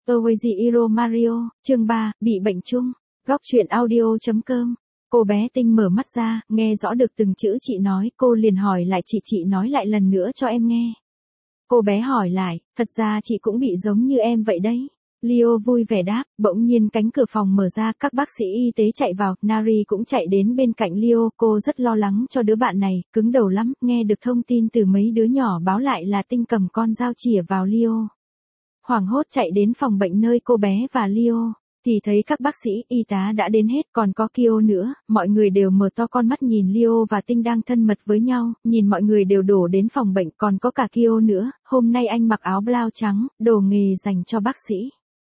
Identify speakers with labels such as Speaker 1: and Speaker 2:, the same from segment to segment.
Speaker 1: Oasis Iro Mario, chương 3, bị bệnh chung. Góc truyện audio.com. Cô bé Tinh mở mắt ra, nghe rõ được từng chữ chị nói, cô liền hỏi lại chị nói lại lần nữa cho em nghe. Cô bé hỏi lại, thật ra chị cũng bị giống như em vậy đấy. Leo vui vẻ đáp, bỗng nhiên cánh cửa phòng mở ra, các bác sĩ y tế chạy vào, Nari cũng chạy đến bên cạnh Leo, cô rất lo lắng cho đứa bạn này, cứng đầu lắm, nghe được thông tin từ mấy đứa nhỏ báo lại là Tinh cầm con dao chĩa vào Leo. Hoảng hốt chạy đến phòng bệnh nơi cô bé và Leo, thì thấy các bác sĩ, y tá đã đến hết, còn có Kyo nữa, mọi người đều mở to con mắt nhìn Leo và Tinh đang thân mật với nhau, nhìn mọi người đều đổ đến phòng bệnh, còn có cả Kyo nữa, hôm nay anh mặc áo blau trắng, đồ nghề dành cho bác sĩ.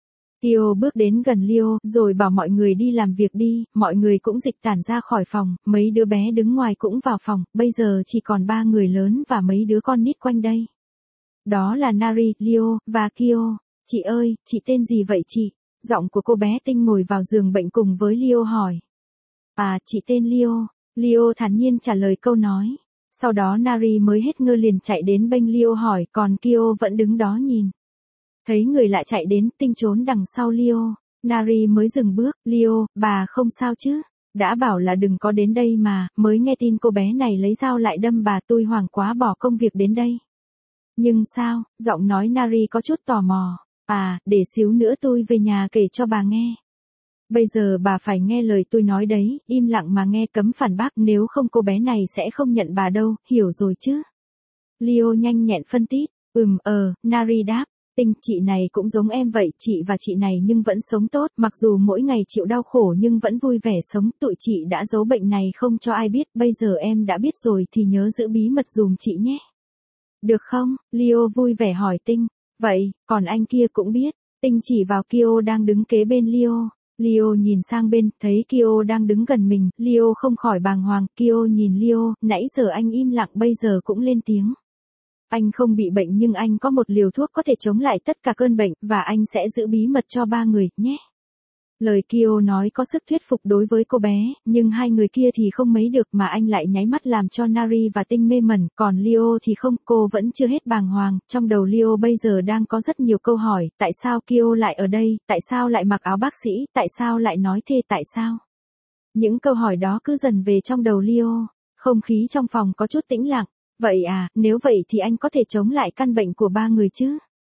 Speaker 1: Kyo bước đến gần Leo, rồi bảo mọi người đi làm việc đi, mọi người cũng dịch tản ra khỏi phòng, mấy đứa bé đứng ngoài cũng vào phòng, bây giờ chỉ còn 3 người lớn và mấy đứa con nít quanh đây. Đó là Nari, Leo, và Kyo. Chị ơi, chị tên gì vậy chị? Giọng của cô bé Tinh ngồi vào giường bệnh cùng với Leo hỏi. À, chị tên Leo. Leo thản nhiên trả lời câu nói. Sau đó Nari mới hết ngơ liền chạy đến bênh Leo hỏi, còn Kyo vẫn đứng đó nhìn. Thấy người lại chạy đến, Tinh trốn đằng sau Leo. Nari mới dừng bước, Leo, bà không sao chứ? Đã bảo là đừng có đến đây mà, mới nghe tin cô bé này lấy dao lại đâm bà, tôi hoảng quá bỏ công việc đến đây. Nhưng sao, giọng nói Nari có chút tò mò. À, để xíu nữa tôi về nhà kể cho bà nghe. Bây giờ bà phải nghe lời tôi nói đấy, im lặng mà nghe, cấm phản bác, nếu không cô bé này sẽ không nhận bà đâu, hiểu rồi chứ? Leo nhanh nhẹn phân tích. Nari đáp. Tinh, chị này cũng giống em vậy, chị và chị này nhưng vẫn sống tốt, mặc dù mỗi ngày chịu đau khổ nhưng vẫn vui vẻ sống, tụi chị đã giấu bệnh này không cho ai biết, bây giờ em đã biết rồi thì nhớ giữ bí mật dùm chị nhé. Được không? Leo vui vẻ hỏi Tinh. Vậy, còn anh kia cũng biết. Tinh chỉ vào Kyo đang đứng kế bên Leo. Leo nhìn sang bên, thấy Kyo đang đứng gần mình, Leo không khỏi bàng hoàng, Kyo nhìn Leo, nãy giờ anh im lặng bây giờ cũng lên tiếng. Anh không bị bệnh nhưng anh có một liều thuốc có thể chống lại tất cả cơn bệnh, và anh sẽ giữ bí mật cho 3 người, nhé. Lời Kyo nói có sức thuyết phục đối với cô bé, nhưng hai người kia thì không mấy được mà anh lại nháy mắt làm cho Nari và Tinh mê mẩn, còn Leo thì không, cô vẫn chưa hết bàng hoàng, trong đầu Leo bây giờ đang có rất nhiều câu hỏi, tại sao Kyo lại ở đây, tại sao lại mặc áo bác sĩ, tại sao lại nói thế, tại sao? Những câu hỏi đó cứ dần về trong đầu Leo, không khí trong phòng có chút tĩnh lặng, vậy à, nếu vậy thì anh có thể chống lại căn bệnh của 3 người chứ?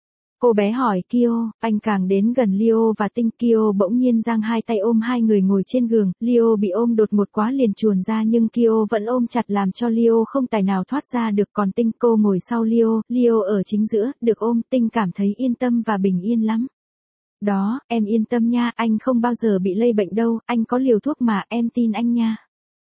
Speaker 1: Cô bé hỏi Kyo, anh càng đến gần Leo và Tinh, Kyo bỗng nhiên giang hai tay ôm hai người ngồi trên giường, Leo bị ôm đột ngột quá liền chuồn ra nhưng Kyo vẫn ôm chặt làm cho Leo không tài nào thoát ra được, còn Tinh, cô ngồi sau Leo ở chính giữa, được ôm, Tinh cảm thấy yên tâm và bình yên lắm. Đó, em yên tâm nha, anh không bao giờ bị lây bệnh đâu, anh có liều thuốc mà, em tin anh nha.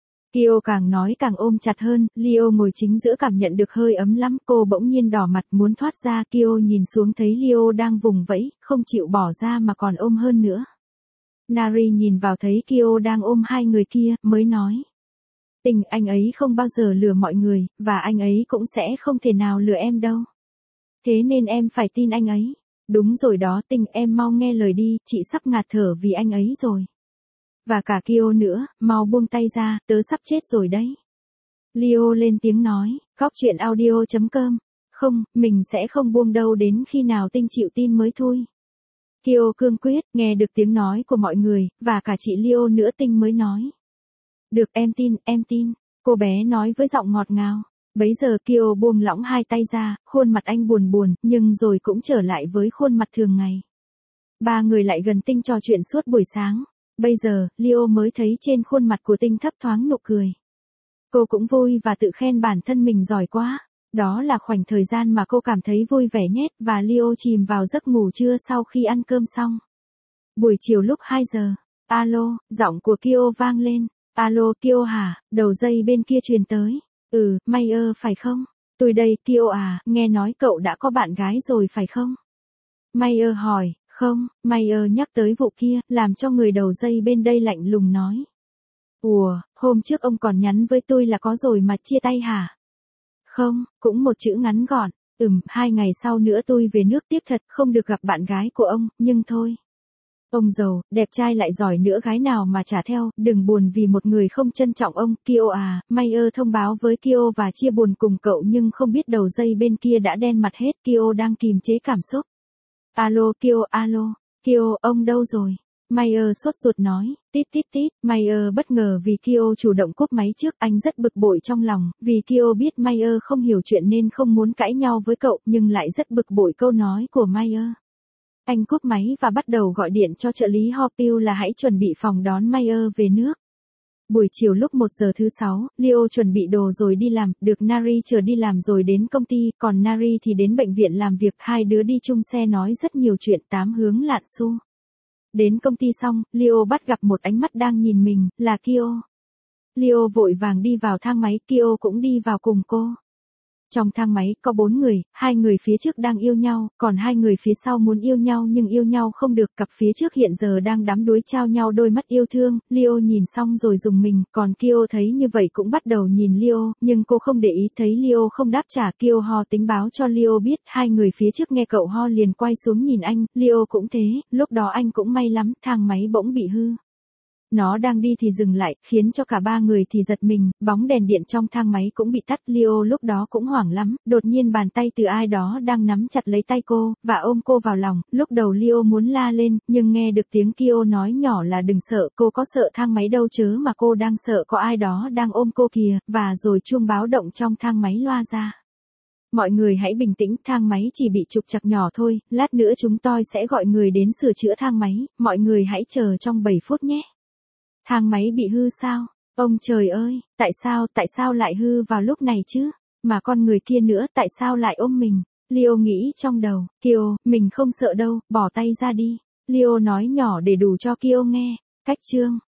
Speaker 1: Kyo càng nói càng ôm chặt hơn, Leo ngồi chính giữa cảm nhận được hơi ấm lắm, cô bỗng nhiên đỏ mặt muốn thoát ra, Kyo nhìn xuống thấy Leo đang vùng vẫy, không chịu bỏ ra mà còn ôm hơn nữa. Nari nhìn vào thấy Kyo đang ôm hai người kia, mới nói. Tinh, anh ấy không bao giờ lừa mọi người, và anh ấy cũng sẽ không thể nào lừa em đâu. Thế nên em phải tin anh ấy. Đúng rồi đó Tinh, em mau nghe lời đi, chị sắp ngạt thở vì anh ấy rồi. Và cả Kyo nữa, mau buông tay ra, tớ sắp chết rồi đấy. Leo lên tiếng nói, góc truyện audio.com. Không, mình sẽ không buông đâu đến khi nào Tinh chịu tin mới thôi. Kyo cương quyết, nghe được tiếng nói của mọi người, và cả chị Leo nữa, Tinh mới nói. Được, em tin, cô bé nói với giọng ngọt ngào. Bấy giờ Kyo buông lỏng hai tay ra, khuôn mặt anh buồn, nhưng rồi cũng trở lại với khuôn mặt thường ngày. 3 người lại gần Tinh trò chuyện suốt buổi sáng. Bây giờ, Leo mới thấy trên khuôn mặt của Tinh thấp thoáng nụ cười. Cô cũng vui và tự khen bản thân mình giỏi quá. Đó là khoảnh thời gian mà cô cảm thấy vui vẻ nhất, và Leo chìm vào giấc ngủ trưa sau khi ăn cơm xong. Buổi chiều lúc 2 giờ, alo, giọng của Kyo vang lên. Alo Kyo hả, đầu dây bên kia truyền tới. Mayer phải không? Tôi đây, Kyo à, nghe nói cậu đã có bạn gái rồi phải không? Mayer hỏi. Không, Mayer nhắc tới vụ kia, làm cho người đầu dây bên đây lạnh lùng nói. Ủa, hôm trước ông còn nhắn với tôi là có rồi mà chia tay hả? Không, cũng một chữ ngắn gọn. 2 ngày sau nữa tôi về nước tiếp thật, không được gặp bạn gái của ông, nhưng thôi. Ông giàu, đẹp trai lại giỏi nữa, gái nào mà chả theo, đừng buồn vì một người không trân trọng ông. Kyo à, Mayer thông báo với Kyo và chia buồn cùng cậu nhưng không biết đầu dây bên kia đã đen mặt hết, Kyo đang kìm chế cảm xúc. Alo Kyo, alo. Kyo, ông đâu rồi? Mayer sốt ruột nói, tít tít tít. Mayer bất ngờ vì Kyo chủ động cúp máy trước, anh rất bực bội trong lòng, vì Kyo biết Mayer không hiểu chuyện nên không muốn cãi nhau với cậu, nhưng lại rất bực bội câu nói của Mayer. Anh cúp máy và bắt đầu gọi điện cho trợ lý Hopil là hãy chuẩn bị phòng đón Mayer về nước. Buổi chiều lúc 1 giờ thứ 6, Leo chuẩn bị đồ rồi đi làm, được Nari chờ đi làm rồi đến công ty, còn Nari thì đến bệnh viện làm việc, hai đứa đi chung xe nói rất nhiều chuyện, tám hướng lạn xu. Đến công ty xong, Leo bắt gặp một ánh mắt đang nhìn mình, là Kyo. Leo vội vàng đi vào thang máy, Kyo cũng đi vào cùng cô. Trong thang máy có 4 người, 2 người phía trước đang yêu nhau, còn 2 người phía sau muốn yêu nhau nhưng yêu nhau không được, cặp phía trước hiện giờ đang đắm đuối trao nhau đôi mắt yêu thương. Leo nhìn xong rồi rùng mình, còn Kyo thấy như vậy cũng bắt đầu nhìn Leo, nhưng cô không để ý, thấy Leo không đáp trả, Kyo ho tính báo cho Leo biết, 2 người phía trước nghe cậu ho liền quay xuống nhìn anh, Leo cũng thế, lúc đó anh cũng may lắm, thang máy bỗng bị hư. Nó đang đi thì dừng lại, khiến cho cả 3 người thì giật mình, bóng đèn điện trong thang máy cũng bị tắt. Leo lúc đó cũng hoảng lắm, đột nhiên bàn tay từ ai đó đang nắm chặt lấy tay cô, và ôm cô vào lòng. Lúc đầu Leo muốn la lên, nhưng nghe được tiếng Kyo nói nhỏ là đừng sợ, cô có sợ thang máy đâu chớ mà cô đang sợ có ai đó đang ôm cô kìa, và rồi chuông báo động trong thang máy loa ra. Mọi người hãy bình tĩnh, thang máy chỉ bị trục trặc nhỏ thôi, lát nữa chúng tôi sẽ gọi người đến sửa chữa thang máy, mọi người hãy chờ trong 7 phút nhé. Thang máy bị hư sao? Ông trời ơi, tại sao lại hư vào lúc này chứ? Mà con người kia nữa tại sao lại ôm mình? Leo nghĩ trong đầu, Kyo, mình không sợ đâu, bỏ tay ra đi. Leo nói nhỏ để đủ cho Kyo nghe. Cách chương